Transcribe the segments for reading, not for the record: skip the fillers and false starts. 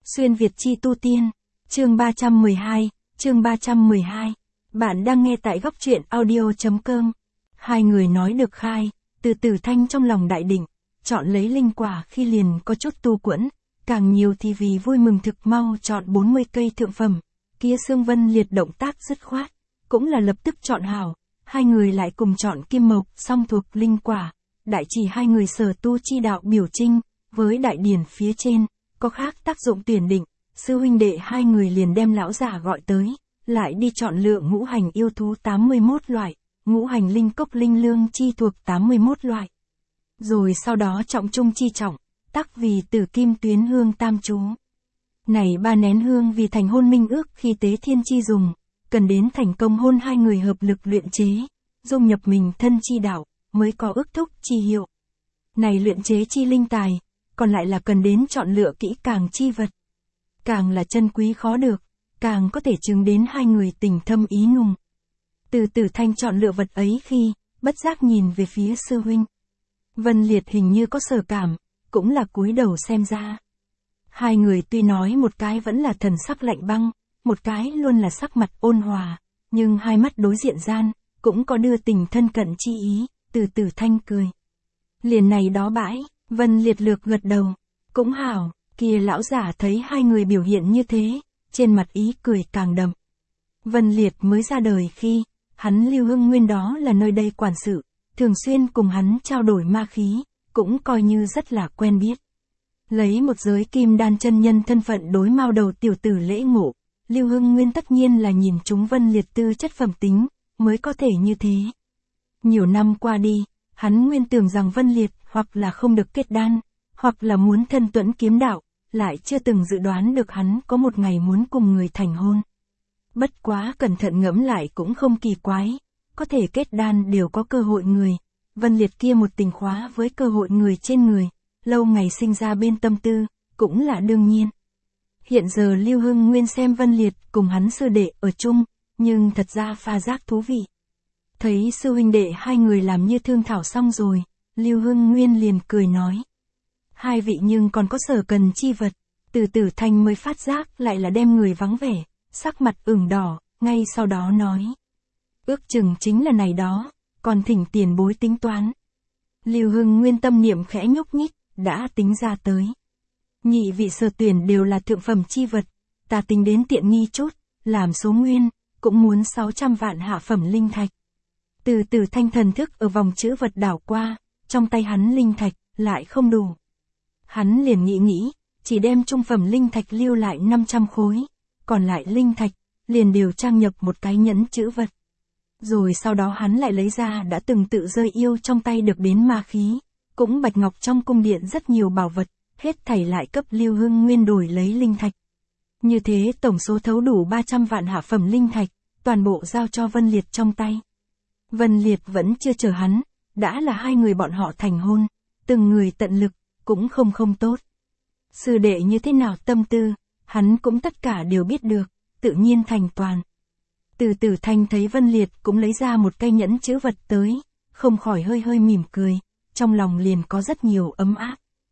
Xuyên Việt chi tu tiên, chương 312, chương 312. Bạn đang nghe tại góc truyện audio.com. Hai người nói được khai, từ Tử Thanh trong lòng đại định, chọn lấy linh quả khi liền có chút tu quẫn, càng nhiều thì vì vui mừng thực mau chọn 40 cây thượng phẩm. Kia Sương Vân Liệt động tác dứt khoát, cũng là lập tức chọn hảo, hai người lại cùng chọn kim mộc song thuộc linh quả, đại chỉ hai người sở tu chi đạo biểu trinh, với đại điển phía trên, có khác tác dụng tuyển định, sư huynh đệ hai người liền đem lão giả gọi tới, lại đi chọn lựa ngũ hành yêu thú 81 loại, ngũ hành linh cốc linh lương chi thuộc 81 loại. Rồi sau đó trọng trung chi trọng, tác vì tử kim tuyến hương tam chú. Này ba nén hương vì thành hôn minh ước khi tế thiên chi dùng, cần đến thành công hôn hai người hợp lực luyện chế, dung nhập mình thân chi đạo, mới có ước thúc chi hiệu. Này luyện chế chi linh tài, còn lại là cần đến chọn lựa kỹ càng chi vật. Càng là chân quý khó được, càng có thể chứng đến hai người tình thâm ý nùng. Từ Tử Thanh chọn lựa vật ấy khi, bất giác nhìn về phía sư huynh. Vân Liệt hình như có sở cảm, cũng là cúi đầu xem ra. Hai người tuy nói một cái vẫn là thần sắc lạnh băng, một cái luôn là sắc mặt ôn hòa, nhưng hai mắt đối diện gian, cũng có đưa tình thân cận chi ý, Từ Tử Thanh cười. Liền này đó bãi, Vân Liệt lược gật đầu, cũng hảo, kia lão giả thấy hai người biểu hiện như thế, trên mặt ý cười càng đậm. Vân Liệt mới ra đời khi, hắn Lưu Hưng Nguyên đó là nơi đây quản sự, thường xuyên cùng hắn trao đổi ma khí, cũng coi như rất là quen biết. Lấy một giới kim đan chân nhân thân phận đối mao đầu tiểu tử lễ ngộ, Lưu Hưng Nguyên tất nhiên là nhìn chúng Vân Liệt tư chất phẩm tính, mới có thể như thế. Nhiều năm qua đi, hắn nguyên tưởng rằng Vân Liệt hoặc là không được kết đan, hoặc là muốn thân tuẫn kiếm đạo, lại chưa từng dự đoán được hắn có một ngày muốn cùng người thành hôn. Bất quá cẩn thận ngẫm lại cũng không kỳ quái, có thể kết đan đều có cơ hội người, Vân Liệt kia một tình khóa với cơ hội người trên người, lâu ngày sinh ra bên tâm tư, cũng là đương nhiên. Hiện giờ Lưu Hưng Nguyên xem Vân Liệt cùng hắn sư đệ ở chung, nhưng thật ra pha giác thú vị. Thấy sư huynh đệ hai người làm như thương thảo xong rồi, Lưu Hưng Nguyên liền cười nói. Hai vị nhưng còn có sở cần chi vật, Từ Tử Thanh mới phát giác lại là đem người vắng vẻ, sắc mặt ửng đỏ, ngay sau đó nói. Ước chừng chính là này đó, còn thỉnh tiền bối tính toán. Lưu Hưng Nguyên tâm niệm khẽ nhúc nhích, đã tính ra tới. Nhị vị sở tuyển đều là thượng phẩm chi vật, ta tính đến tiện nghi chút, làm số nguyên, cũng muốn 600 vạn hạ phẩm linh thạch. Từ Tử Thanh thần thức ở vòng chữ vật đảo qua, trong tay hắn linh thạch, lại không đủ. Hắn liền nghĩ, chỉ đem trung phẩm linh thạch lưu lại 500 khối, còn lại linh thạch, liền đều trang nhập một cái nhẫn chữ vật. Rồi sau đó hắn lại lấy ra đã từng tự rơi yêu trong tay được đến ma khí, cũng bạch ngọc trong cung điện rất nhiều bảo vật, hết thảy lại cấp Lưu Hưng Nguyên đổi lấy linh thạch. Như thế tổng số thấu đủ 300 vạn hạ phẩm linh thạch, toàn bộ giao cho Vân Liệt trong tay. Vân Liệt vẫn chưa chờ hắn, đã là hai người bọn họ thành hôn, từng người tận lực, cũng không tốt. Sư đệ như thế nào tâm tư, hắn cũng tất cả đều biết được, tự nhiên thành toàn. Từ Tử Thanh thấy Vân Liệt cũng lấy ra một cây nhẫn chữ vật tới, không khỏi hơi mỉm cười, trong lòng liền có rất nhiều ấm áp.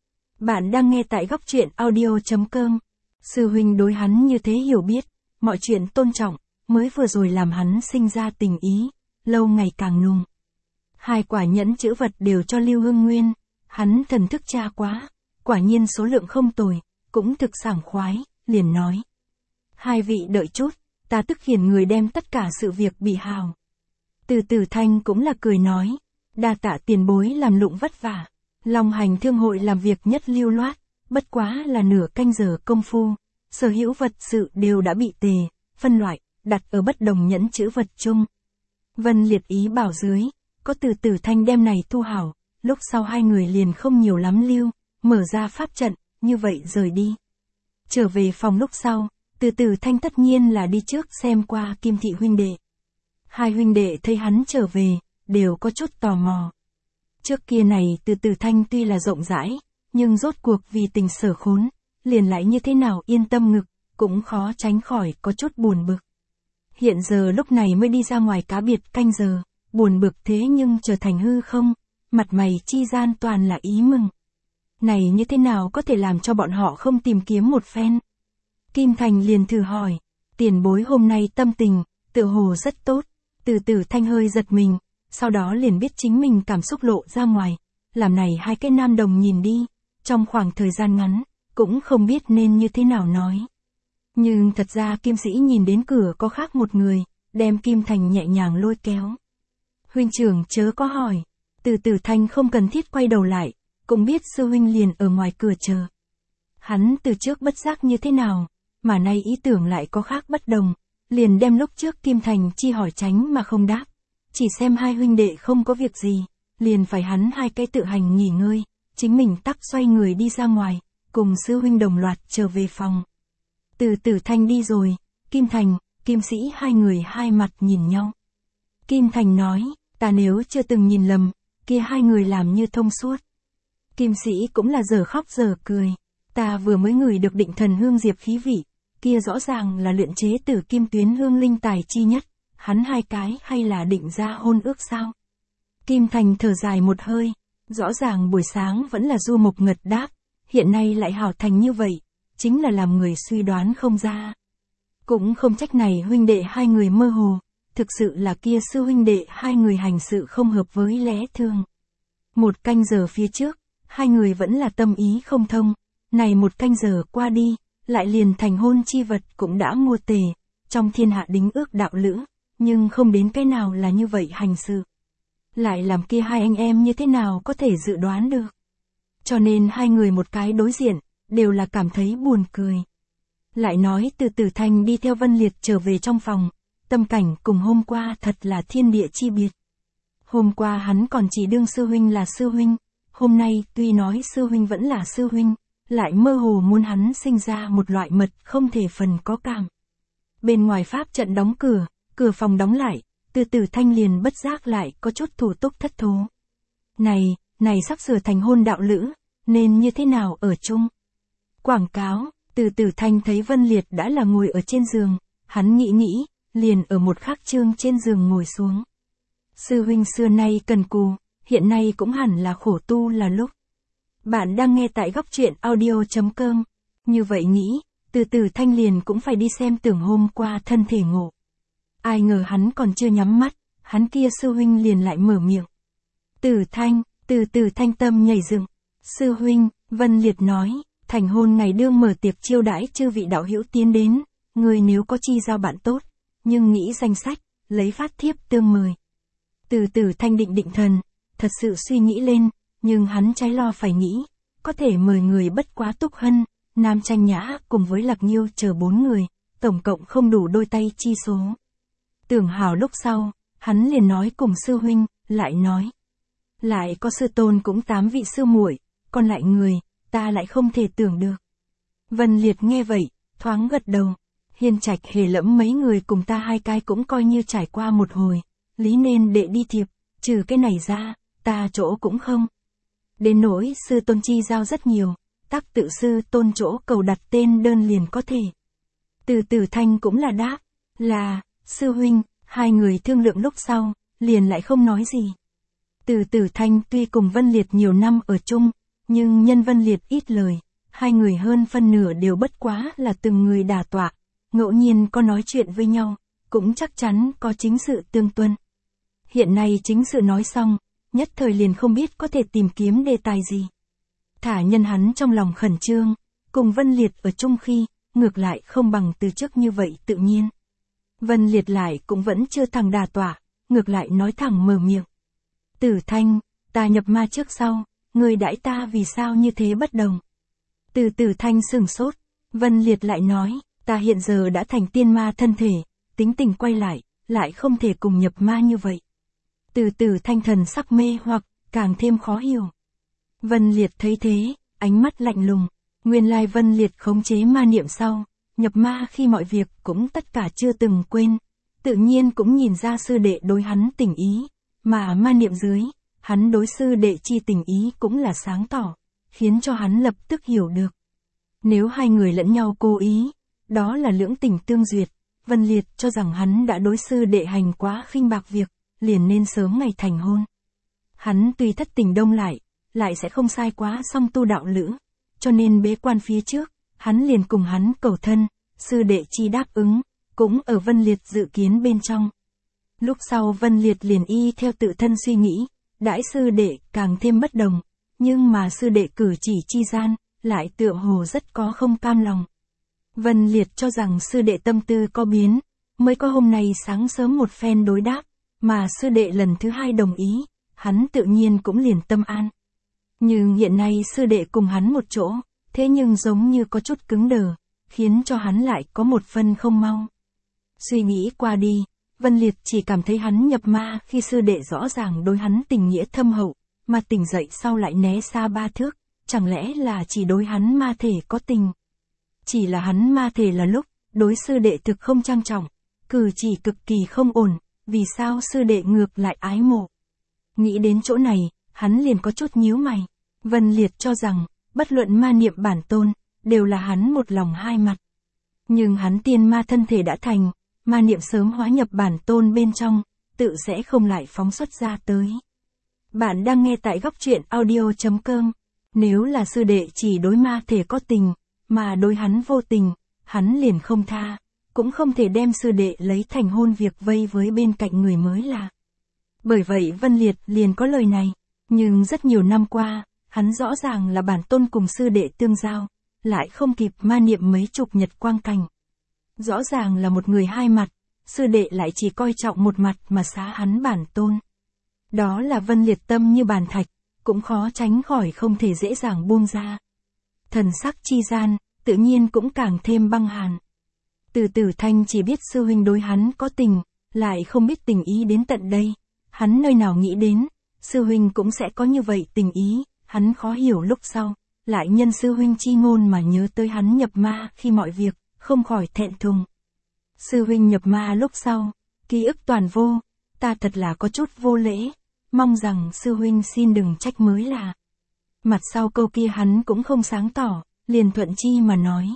Bạn đang nghe tại góc truyện audio.com. Sư huynh đối hắn như thế hiểu biết, mọi chuyện tôn trọng, mới vừa rồi làm hắn sinh ra tình ý, lâu ngày càng nùng. Hai quả nhẫn chữ vật đều cho Lưu Hưng Nguyên, hắn thần thức tra quá, quả nhiên số lượng không tồi, cũng thực sảng khoái, liền nói. Hai vị đợi chút, ta tức khiển người đem tất cả sự việc bị hào. Từ Tử Thanh cũng là cười nói, đa tạ tiền bối làm lụng vất vả, Long Hành Thương hội làm việc nhất lưu loát, bất quá là nửa canh giờ công phu, sở hữu vật sự đều đã bị tề, phân loại, đặt ở bất đồng nhẫn chữ vật chung. Vân Liệt ý bảo dưới, có Từ Tử Thanh đem này thu hảo, lúc sau hai người liền không nhiều lắm lưu, mở ra pháp trận, như vậy rời đi. Trở về phòng lúc sau, Từ Tử Thanh tất nhiên là đi trước xem qua Kim Thị huynh đệ. Hai huynh đệ thấy hắn trở về, đều có chút tò mò. Trước kia này Từ Tử Thanh tuy là rộng rãi, nhưng rốt cuộc vì tình sở khốn, liền lại như thế nào yên tâm ngực, cũng khó tránh khỏi có chút buồn bực. Hiện giờ lúc này mới đi ra ngoài cá biệt canh giờ, buồn bực thế nhưng trở thành hư không, mặt mày chi gian toàn là ý mừng. Này như thế nào có thể làm cho bọn họ không tìm kiếm một phen, Kim Thành liền thử hỏi, tiền bối hôm nay tâm tình, tựa hồ rất tốt. Từ Tử Thanh hơi giật mình, sau đó liền biết chính mình cảm xúc lộ ra ngoài, làm này hai cái nam đồng nhìn đi, trong khoảng thời gian ngắn, cũng không biết nên như thế nào nói. Nhưng thật ra Kim Sĩ nhìn đến cửa có khác một người, đem Kim Thành nhẹ nhàng lôi kéo. Huynh trưởng chớ có hỏi, Từ Tử Thanh không cần thiết quay đầu lại, cũng biết sư huynh liền ở ngoài cửa chờ. Hắn từ trước bất giác như thế nào, mà nay ý tưởng lại có khác bất đồng, liền đem lúc trước Kim Thành chi hỏi tránh mà không đáp. Chỉ xem hai huynh đệ không có việc gì, liền phải hắn hai cái tự hành nghỉ ngơi, chính mình tắc xoay người đi ra ngoài, cùng sư huynh đồng loạt trở về phòng. Từ Tử Thanh đi rồi, Kim Thành, Kim Sĩ hai người hai mặt nhìn nhau. Kim Thành nói, ta nếu chưa từng nhìn lầm, kia hai người làm như thông suốt. Kim Sĩ cũng là giờ khóc giờ cười, ta vừa mới ngửi được định thần hương diệp khí vị, kia rõ ràng là luyện chế tử kim tuyến hương linh tài chi nhất, hắn hai cái hay là định ra hôn ước sao? Kim Thành thở dài một hơi, rõ ràng buổi sáng vẫn là Du Mộc ngật đáp, hiện nay lại hảo thành như vậy, chính là làm người suy đoán không ra. Cũng không trách này huynh đệ hai người mơ hồ, thực sự là kia sư huynh đệ hai người hành sự không hợp với lẽ thường. Một canh giờ phía trước, hai người vẫn là tâm ý không thông, này một canh giờ qua đi, lại liền thành hôn chi vật cũng đã mua tề, trong thiên hạ đính ước đạo lữ, nhưng không đến cái nào là như vậy hành sự. Lại làm kia hai anh em như thế nào có thể dự đoán được. Cho nên hai người một cái đối diện, đều là cảm thấy buồn cười. Lại nói Từ Tử Thanh đi theo Vân Liệt trở về trong phòng, tâm cảnh cùng hôm qua thật là thiên địa chi biệt. Hôm qua hắn còn chỉ đương sư huynh là sư huynh, hôm nay tuy nói sư huynh vẫn là sư huynh, lại mơ hồ muốn hắn sinh ra một loại mật không thể phần có cảm. Bên ngoài pháp trận đóng cửa, cửa phòng đóng lại, Từ Tử Thanh liền bất giác lại có chút thủ túc thất thố. Này sắp sửa thành hôn đạo lữ, nên như thế nào ở chung? Quảng cáo, Từ Tử Thanh thấy Vân Liệt đã là ngồi ở trên giường, hắn nghĩ, liền ở một khắc chương trên giường ngồi xuống. Sư huynh xưa nay cần cù, hiện nay cũng hẳn là khổ tu là lúc. Bạn đang nghe tại góc truyện audio.com. Như vậy nghĩ, Từ Tử Thanh liền cũng phải đi xem tưởng hôm qua thân thể ngộ. Ai ngờ hắn còn chưa nhắm mắt, hắn kia sư huynh liền lại mở miệng. Tử Thanh tâm nhảy dựng. Sư huynh, Vân Liệt nói, thành hôn ngày đương mở tiệc chiêu đãi chư vị đạo hữu tiến đến, người nếu có chi giao bạn tốt, nhưng nghĩ danh sách, lấy phát thiếp tương mời. Từ Tử Thanh định thần, thật sự suy nghĩ lên, nhưng hắn trái lo phải nghĩ, có thể mời người bất quá Túc Hân, Nam Tranh Nhã cùng với Lạc Nhiêu chờ 4 người, tổng cộng không đủ đôi tay chi số. Tưởng hào lúc sau, hắn liền nói cùng sư huynh, lại nói. Lại có sư tôn cũng 8 vị sư muội, còn lại người, ta lại không thể tưởng được. Vân Liệt nghe vậy, thoáng gật đầu. Hiên Trạch Hề Lẫm mấy người cùng ta hai cái cũng coi như trải qua một hồi, lý nên đệ đi thiệp, trừ cái này ra, ta chỗ cũng không. Đến nỗi sư tôn chi giao rất nhiều, tác tự sư tôn chỗ cầu đặt tên đơn liền có thể. Từ Tử Thanh cũng là đáp, là, sư huynh, hai người thương lượng lúc sau, liền lại không nói gì. Từ Tử Thanh tuy cùng Vân Liệt nhiều năm ở chung, nhưng nhân Vân Liệt ít lời, hai người hơn phân nửa đều bất quá là từng người đả tọa, ngẫu nhiên có nói chuyện với nhau, cũng chắc chắn có chính sự tương tuân. Hiện nay chính sự nói xong, nhất thời liền không biết có thể tìm kiếm đề tài gì. Thả nhân hắn trong lòng khẩn trương, cùng Vân Liệt ở chung khi, ngược lại không bằng từ trước như vậy tự nhiên. Vân Liệt lại cũng vẫn chưa thẳng đà tỏa, ngược lại nói thẳng mở miệng. Tử Thanh, ta nhập ma trước sau, người đãi ta vì sao như thế bất đồng. Từ Tử Thanh sửng sốt, Vân Liệt lại nói, ta hiện giờ đã thành tiên ma thân thể, tính tình quay lại không thể cùng nhập ma như vậy. Từ Tử Thanh thần sắc mê hoặc, càng thêm khó hiểu. Vân Liệt thấy thế, ánh mắt lạnh lùng, nguyên lai Vân Liệt khống chế ma niệm sau, nhập ma khi mọi việc cũng tất cả chưa từng quên, tự nhiên cũng nhìn ra sư đệ đối hắn tình ý, mà ma niệm dưới, hắn đối sư đệ chi tình ý cũng là sáng tỏ, khiến cho hắn lập tức hiểu được. Nếu hai người lẫn nhau cố ý, đó là lưỡng tình tương duyệt, Vân Liệt cho rằng hắn đã đối sư đệ hành quá khinh bạc việc, liền nên sớm ngày thành hôn. Hắn tuy thất tình đông lại sẽ không sai quá song tu đạo lữ, cho nên bế quan phía trước, hắn liền cùng hắn cầu thân, sư đệ chi đáp ứng, cũng ở Vân Liệt dự kiến bên trong. Lúc sau Vân Liệt liền y theo tự thân suy nghĩ, đãi sư đệ càng thêm bất đồng, nhưng mà sư đệ cử chỉ chi gian, lại tựa hồ rất có không cam lòng. Vân Liệt cho rằng sư đệ tâm tư có biến, mới có hôm nay sáng sớm một phen đối đáp, mà sư đệ lần thứ hai đồng ý, hắn tự nhiên cũng liền tâm an. Nhưng hiện nay sư đệ cùng hắn một chỗ, thế nhưng giống như có chút cứng đờ, khiến cho hắn lại có một phân không mau. Suy nghĩ qua đi, Vân Liệt chỉ cảm thấy hắn nhập ma khi sư đệ rõ ràng đối hắn tình nghĩa thâm hậu, mà tỉnh dậy sau lại né xa 3 thước, chẳng lẽ là chỉ đối hắn ma thể có tình. Chỉ là hắn ma thể là lúc, đối sư đệ thực không trang trọng, cử chỉ cực kỳ không ổn, vì sao sư đệ ngược lại ái mộ. Nghĩ đến chỗ này, hắn liền có chút nhíu mày. Vân Liệt cho rằng, bất luận ma niệm bản tôn, đều là hắn một lòng hai mặt. Nhưng hắn tiên ma thân thể đã thành, ma niệm sớm hóa nhập bản tôn bên trong, tự sẽ không lại phóng xuất ra tới. Bạn đang nghe tại góc truyện audio.com. Nếu là sư đệ chỉ đối ma thể có tình, mà đối hắn vô tình, hắn liền không tha, cũng không thể đem sư đệ lấy thành hôn việc vây với bên cạnh người mới là. Bởi vậy Vân Liệt liền có lời này, nhưng rất nhiều năm qua, hắn rõ ràng là bản tôn cùng sư đệ tương giao, lại không kịp ma niệm mấy chục nhật quang cảnh. Rõ ràng là một người hai mặt, sư đệ lại chỉ coi trọng một mặt mà xá hắn bản tôn. Đó là Vân Liệt tâm như bàn thạch, cũng khó tránh khỏi không thể dễ dàng buông ra. Thần sắc chi gian, tự nhiên cũng càng thêm băng hàn. Từ Tử Thanh chỉ biết sư huynh đối hắn có tình, lại không biết tình ý đến tận đây. Hắn nơi nào nghĩ đến, sư huynh cũng sẽ có như vậy tình ý, hắn khó hiểu lúc sau, lại nhân sư huynh chi ngôn mà nhớ tới hắn nhập ma khi mọi việc, không khỏi thẹn thùng. Sư huynh nhập ma lúc sau, ký ức toàn vô, ta thật là có chút vô lễ, mong rằng sư huynh xin đừng trách mới là. Mặt sau câu kia hắn cũng không sáng tỏ, liền thuận chi mà nói.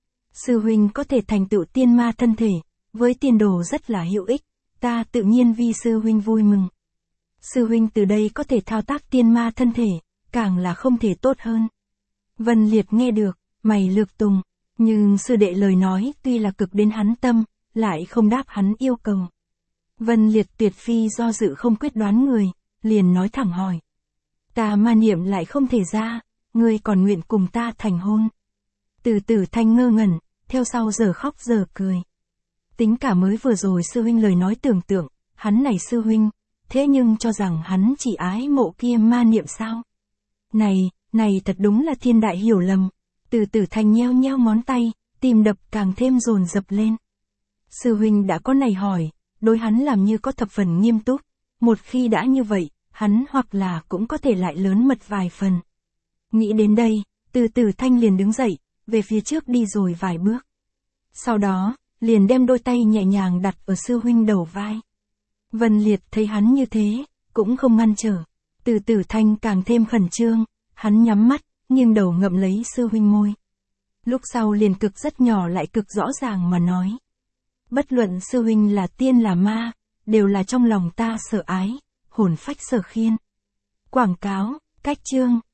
Sư huynh có thể thành tựu tiên ma thân thể, với tiền đồ rất là hữu ích, ta tự nhiên vì sư huynh vui mừng. Sư huynh từ đây có thể thao tác tiên ma thân thể, càng là không thể tốt hơn. Vân Liệt nghe được, mày lược tùng, nhưng sư đệ lời nói tuy là cực đến hắn tâm, lại không đáp hắn yêu cầu. Vân Liệt tuyệt phi do dự không quyết đoán người, liền nói thẳng hỏi. Ta ma niệm lại không thể ra, ngươi còn nguyện cùng ta thành hôn. Từ Tử Thanh ngơ ngẩn, theo sau giờ khóc giờ cười. Tính cả mới vừa rồi sư huynh lời nói tưởng tượng, hắn này sư huynh, thế nhưng cho rằng hắn chỉ ái mộ kia ma niệm sao? Này thật đúng là thiên đại hiểu lầm. Từ Tử Thanh nheo nheo ngón tay, tim đập càng thêm dồn dập lên. Sư huynh đã có này hỏi, đối hắn làm như có thập phần nghiêm túc, một khi đã như vậy, hắn hoặc là cũng có thể lại lớn mật vài phần. Nghĩ đến đây, Từ Tử Thanh liền đứng dậy, về phía trước đi rồi vài bước. Sau đó, liền đem đôi tay nhẹ nhàng đặt ở sư huynh đầu vai. Vân Liệt thấy hắn như thế, cũng không ngăn trở. Từ Tử Thanh càng thêm khẩn trương, hắn nhắm mắt, nghiêng đầu ngậm lấy sư huynh môi. Lúc sau liền cực rất nhỏ lại cực rõ ràng mà nói. Bất luận sư huynh là tiên là ma, đều là trong lòng ta sở ái, hồn phách sở khiên. Quảng cáo, cách chương.